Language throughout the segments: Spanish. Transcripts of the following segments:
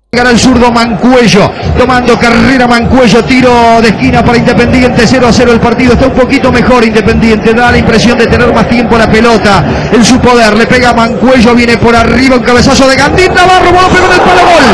Gana el zurdo Mancuello, tomando carrera Mancuello, tiro de esquina para Independiente, 0-0 el partido, está un poquito mejor Independiente, da la impresión de tener más tiempo la pelota en su poder, le pega Mancuello, viene por arriba, un cabezazo de Gandín, Navarro, bueno, pegó en el palo, gol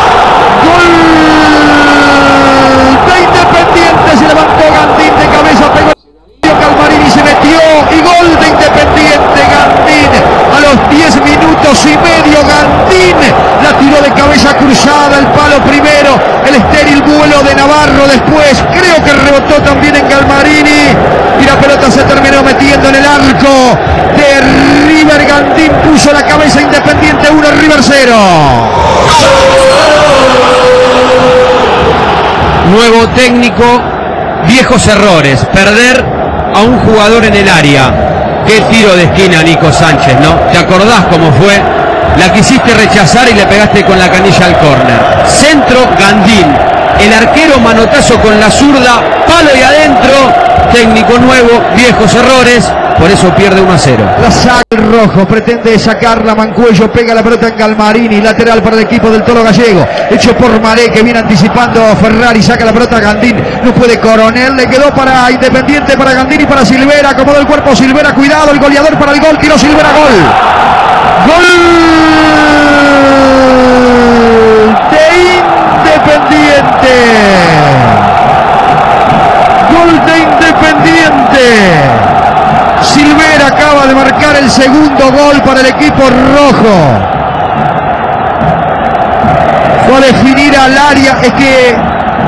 de Independiente, se levantó Gandín de cabeza, pegó Galmarini, se metió y gol de Independiente, Gandín, a los 10 minutos y medio, Gandín la tiró de cabeza cruzada, el palo primero, el estéril vuelo de Navarro después, creo que rebotó también en Galmarini y la pelota se terminó metiendo en el arco de River. Gandín puso la cabeza, Independiente 1, River 0. Nuevo técnico, viejos errores, perder a un jugador en el área. Qué tiro de esquina, Nico Sánchez, ¿no? ¿Te acordás cómo fue? La quisiste rechazar y le pegaste con la canilla al córner. Centro, Gandín. El arquero, manotazo con la zurda, palo y adentro. Técnico nuevo, viejos errores, por eso pierde 1-0. La saca el rojo, pretende sacarla Mancuello, pega la pelota en Galmarini, lateral para el equipo del Toro Gallego, hecho por Maré, que viene anticipando Ferrari, saca la pelota a Gandín, no puede Coronel, le quedó para Independiente, para Gandín y para Silvera, acomodó el cuerpo Silvera, cuidado, el goleador para el gol, tiró Silvera, gol de Independiente. Gol de Independiente. Silvera acaba de marcar el segundo gol para el equipo rojo. Fue a definir al área, es que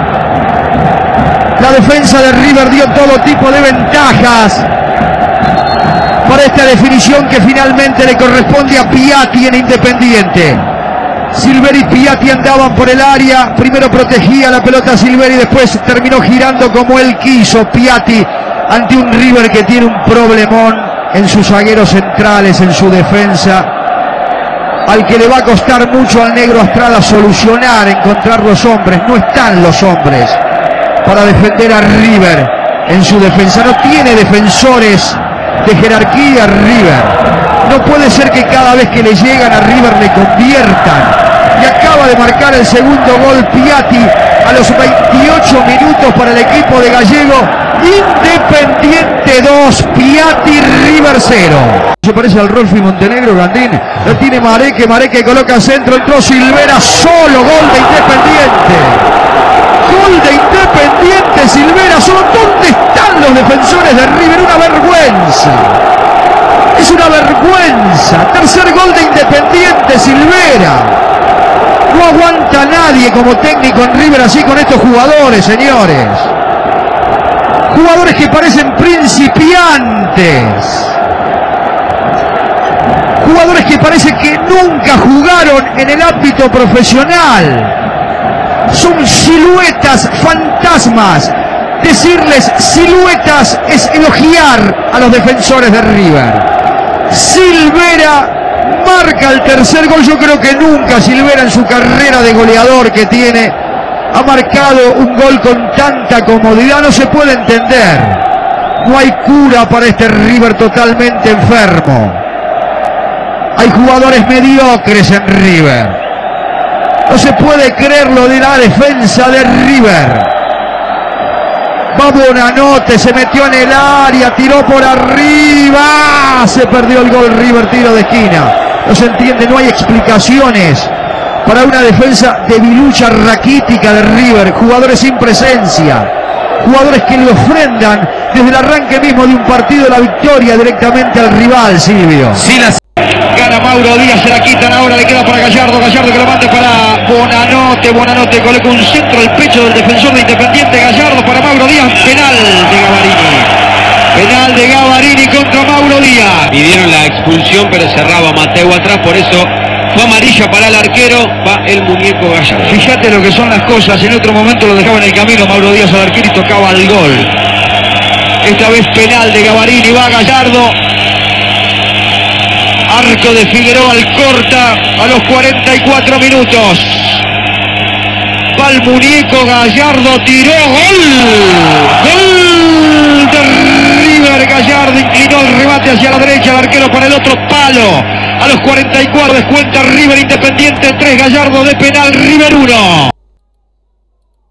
la defensa de River dio todo tipo de ventajas para esta definición que finalmente le corresponde a Piatti en Independiente. Silvera y Piatti andaban por el área, primero protegía la pelota Silvera y después terminó girando como él quiso Piatti ante un River que tiene un problemón en sus zagueros centrales, en su defensa, al que le va a costar mucho al negro Astrada solucionar, encontrar los hombres. No están los hombres para defender a River en su defensa, no tiene defensores de jerarquía River. No puede ser que cada vez que le llegan a River le conviertan. Y acaba de marcar el segundo gol Piatti a los 28 minutos para el equipo de Gallego. Independiente 2, Piatti, River 0. Se parece al Rolfi Montenegro, Gandín. Lo tiene Maré que coloca centro, entró Silvera, solo gol de Independiente. Gol de Independiente, Silvera, solo. ¿Dónde están los defensores de River? Una vergüenza. Es una vergüenza. Tercer gol de Independiente, Silvera. No aguanta nadie como técnico en River así con estos jugadores, señores. Jugadores que parecen principiantes. Jugadores que parece que nunca jugaron en el ámbito profesional. Son siluetas, fantasmas. Decirles siluetas es elogiar a los defensores de River. Silvera marca el tercer gol. Yo creo que nunca Silvera en su carrera de goleador que tiene ha marcado un gol con tanta comodidad. No se puede entender. No hay cura para este River totalmente enfermo. Hay jugadores mediocres en River. No se puede creer lo de la defensa de River. Va Bonanote, se metió en el área, tiró por arriba, se perdió el gol River, tiro de esquina. No se entiende, no hay explicaciones para una defensa debilucha, raquítica de River. Jugadores sin presencia, jugadores que le ofrendan desde el arranque mismo de un partido la victoria directamente al rival, Silvio. Sí, gana Mauro Díaz, se la quitan ahora, le queda para Gallardo que lo mande para Bonanote coloca un centro al pecho del defensor de Independiente, Gallardo para Mauro Díaz, penal de Gavarini contra Mauro Díaz. Pidieron la expulsión pero cerraba Mateo atrás, por eso fue amarilla para el arquero, va el muñeco Gallardo. Fíjate lo que son las cosas, en otro momento lo dejaba en el camino Mauro Díaz al arquero y tocaba el gol. Esta vez penal de Gavarini, va Gallardo. Arco de Figueroa al corta a los 44 minutos. Va el muñeco Gallardo, tiró, gol. Gol de River, Gallardo inclinó el remate hacia la derecha, el arquero para el otro palo. A los 44 descuenta River Independiente 3, Gallardo de penal, River 1.